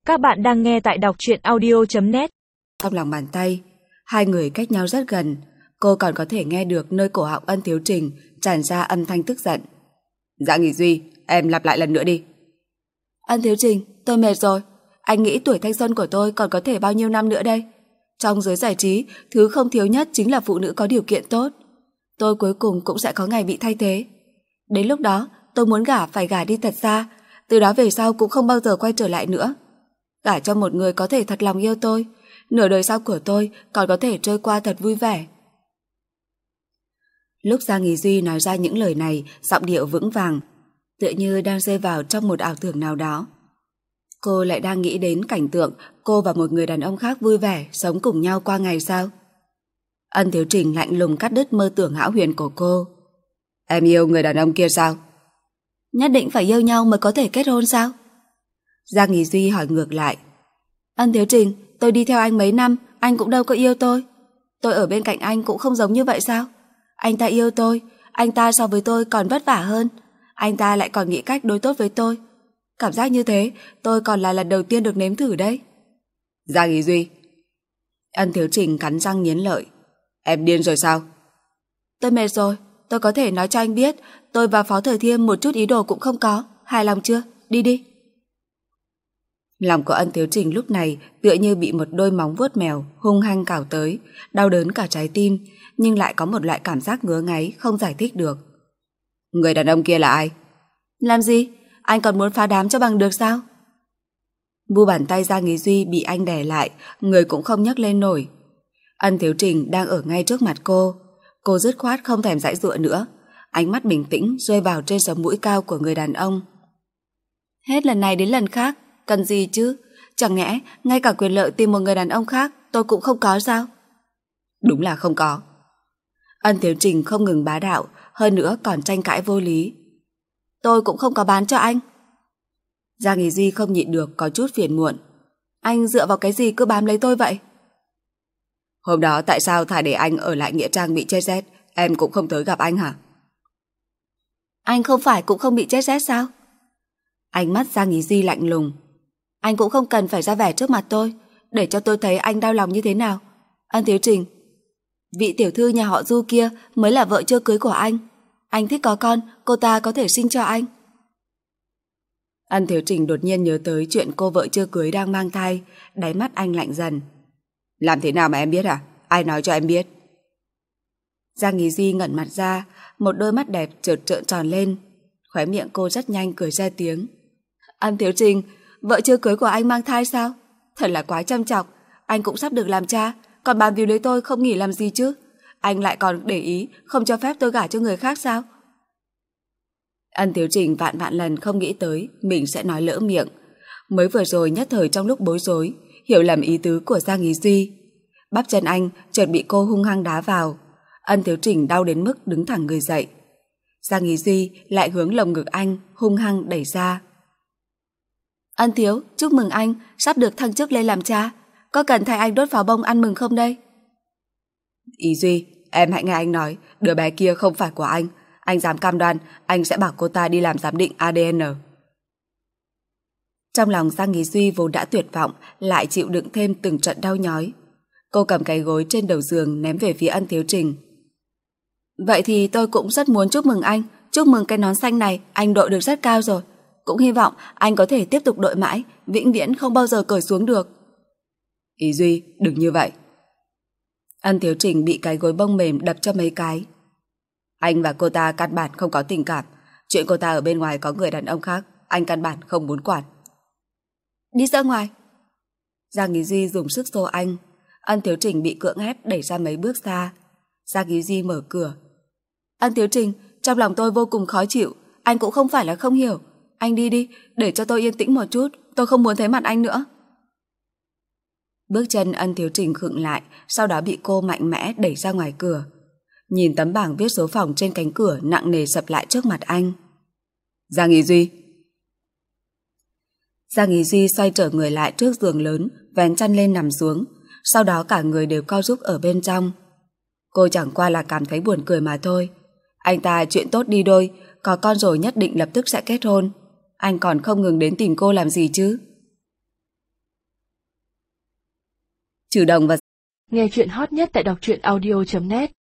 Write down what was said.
Các bạn đang nghe tại đọc truyện audio.net. Trong lòng bàn tay, hai người cách nhau rất gần, cô còn có thể nghe được nơi cổ họng Ân Thiếu Trình tràn ra âm thanh tức giận. Dạ Nghỉ Duy, em lặp lại lần nữa đi. Ân Thiếu Trình, tôi mệt rồi. Anh nghĩ tuổi thanh xuân của tôi còn có thể bao nhiêu năm nữa đây? Trong giới giải trí, thứ không thiếu nhất chính là phụ nữ có điều kiện tốt. Tôi cuối cùng cũng sẽ có ngày bị thay thế. Đến lúc đó, tôi muốn gả phải gả đi thật xa, từ đó về sau cũng không bao giờ quay trở lại nữa. Gả cho một người có thể thật lòng yêu tôi, nửa đời sau của tôi còn có thể trôi qua thật vui vẻ. Lúc Giang Nghỉ Duy nói ra những lời này, giọng điệu vững vàng, tựa như đang rơi vào trong một ảo tưởng nào đó. Cô lại đang nghĩ đến cảnh tượng cô và một người đàn ông khác vui vẻ sống cùng nhau qua ngày sao? Ân Thiếu Trình lạnh lùng cắt đứt mơ tưởng hão huyền của cô. Em yêu người đàn ông kia sao? Nhất định phải yêu nhau mới có thể kết hôn sao? Giang Nghỉ Duy hỏi ngược lại. Ân Thiếu Trình, tôi đi theo anh mấy năm, anh cũng đâu có yêu tôi. Tôi ở bên cạnh anh cũng không giống như vậy sao? Anh ta yêu tôi, anh ta so với tôi còn vất vả hơn. Anh ta lại còn nghĩ cách đối tốt với tôi. Cảm giác như thế, tôi còn là lần đầu tiên được nếm thử đấy. Giang Nghỉ Duy. Ân Thiếu Trình cắn răng nghiến lợi. Em điên rồi sao? Tôi mệt rồi, tôi có thể nói cho anh biết, tôi và Phó Thời Thiêm một chút ý đồ cũng không có. Hài lòng chưa? Đi đi. Lòng của Ân Thiếu Trình lúc này tựa như bị một đôi móng vuốt mèo hung hăng cào tới, đau đớn cả trái tim, nhưng lại có một loại cảm giác ngứa ngáy không giải thích được. Người đàn ông kia là ai? Làm gì? Anh còn muốn phá đám cho bằng được sao? Bu bàn tay Giang Nghỉ Duy bị anh đè lại, người cũng không nhấc lên nổi. Ân Thiếu Trình đang ở ngay trước mặt cô. Cô dứt khoát không thèm giãy giụa nữa, ánh mắt bình tĩnh rơi vào trên sống mũi cao của người đàn ông. Hết lần này đến lần khác, cần gì chứ? Chẳng lẽ ngay cả quyền lợi tìm một người đàn ông khác tôi cũng không có sao? Đúng là không có. Ân Thiếu Trình không ngừng bá đạo, hơn nữa còn tranh cãi vô lý. Tôi cũng không có bán cho anh. Giang Nghỉ Duy không nhịn được có chút phiền muộn. Anh dựa vào cái gì cứ bám lấy tôi vậy? Hôm đó tại sao thà để anh ở lại Nghĩa Trang bị chết rét, em cũng không tới gặp anh hả? Anh không phải cũng không bị chết rét sao? Ánh mắt Giang Nghỉ Duy lạnh lùng. Anh cũng không cần phải ra vẻ trước mặt tôi, để cho tôi thấy anh đau lòng như thế nào. Ân Thiếu Trình, vị tiểu thư nhà họ Du kia mới là vợ chưa cưới của anh. Anh thích có con, cô ta có thể sinh cho anh. Ân Thiếu Trình đột nhiên nhớ tới chuyện cô vợ chưa cưới đang mang thai, đáy mắt anh lạnh dần. Làm thế nào mà em biết à? Ai nói cho em biết? Giang Nghỉ Duy ngẩng mặt ra, một đôi mắt đẹp chợt trợn tròn lên. Khóe miệng cô rất nhanh cười ra tiếng. Ân Thiếu Trình, vợ chưa cưới của anh mang thai sao? Thật là quá chăm chọc, anh cũng sắp được làm cha, còn bám víu lấy tôi không nghỉ làm gì chứ? Anh lại còn để ý không cho phép tôi gả cho người khác sao? Ân Thiếu Trình vạn vạn lần không nghĩ tới mình sẽ nói lỡ miệng. Mới vừa rồi nhất thời trong lúc bối rối, hiểu lầm ý tứ của Giang Nghỉ Duy. Bắp chân anh chợt bị cô hung hăng đá vào. Ân Thiếu Trình đau đến mức đứng thẳng người dậy. Giang Nghỉ Duy lại hướng lồng ngực anh hung hăng đẩy ra. Ân Thiếu, chúc mừng anh sắp được thăng chức lên làm cha. Có cần thay anh đốt pháo bông ăn mừng không đây? Ý Duy, em hãy nghe anh nói, đứa bé kia không phải của anh. Anh dám cam đoan anh sẽ bảo cô ta đi làm giám định ADN. Trong lòng Giang Nghỉ Duy vốn đã tuyệt vọng, lại chịu đựng thêm từng trận đau nhói. Cô cầm cái gối trên đầu giường ném về phía Ân Thiếu Trình. Vậy thì tôi cũng rất muốn chúc mừng anh. Chúc mừng cái nón xanh này anh đội được rất cao rồi. Cũng hy vọng anh có thể tiếp tục đội mãi, vĩnh viễn không bao giờ cởi xuống được. Ý Duy, đừng như vậy. Ân Thiếu Trình bị cái gối bông mềm đập cho mấy cái. Anh và cô ta căn bản không có tình cảm. Chuyện cô ta ở bên ngoài có người đàn ông khác, anh căn bản không muốn quản. Đi ra ngoài. Giang Nghỉ Duy dùng sức xô anh. Ân Thiếu Trình bị cưỡng ép đẩy ra mấy bước xa. Giang Nghỉ Duy mở cửa. Ân Thiếu Trình, trong lòng tôi vô cùng khó chịu. Anh cũng không phải là không hiểu. Anh đi đi, để cho tôi yên tĩnh một chút. Tôi không muốn thấy mặt anh nữa. Bước chân Ân Thiếu Trình khựng lại, sau đó bị cô mạnh mẽ đẩy ra ngoài cửa. Nhìn tấm bảng viết số phòng trên cánh cửa nặng nề sập lại trước mặt anh. Giang Nghỉ Duy. Giang Nghỉ Duy xoay trở người lại trước giường lớn, vén chăn lên nằm xuống, sau đó cả người đều co rúm ở bên trong. Cô chẳng qua là cảm thấy buồn cười mà thôi. Anh ta chuyện tốt đi đôi, có con rồi nhất định lập tức sẽ kết hôn. Anh còn không ngừng đến tìm cô làm gì chứ? chủ động và Nghe chuyện hot nhất tại đọc truyện audio.net